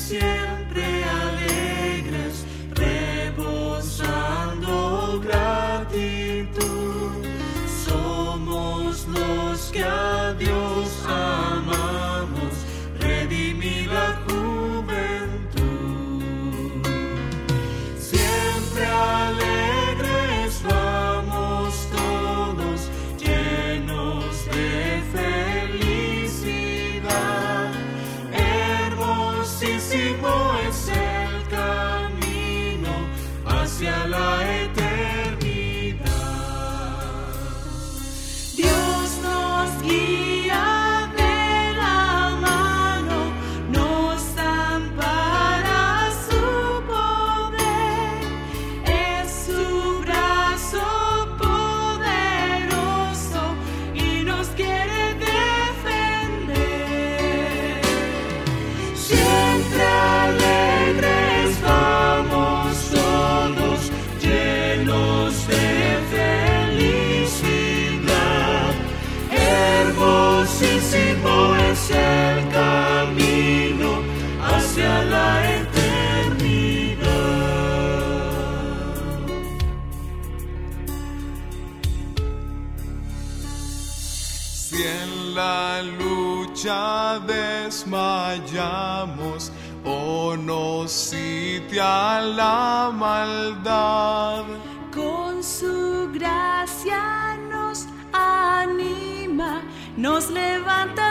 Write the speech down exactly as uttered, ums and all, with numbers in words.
siempre alegres, rebosando gratitud. Somos los que a Dios amamos, redimida juventud. Siempre alegres vamos todos, llenos de felicidad. Hermosísimo es el camino hacia la eternidad. Dios nos guía de la mano, nos ampara su poder. Es su brazo poderoso y nos quiere defender. Siempre alegres vamos todos, llenos de felicidad. Hermosísimo es el camino hacia la eternidad. Si en la lucha desmayamos o nos sitia la maldad, Con su gracia nos anima, nos levanta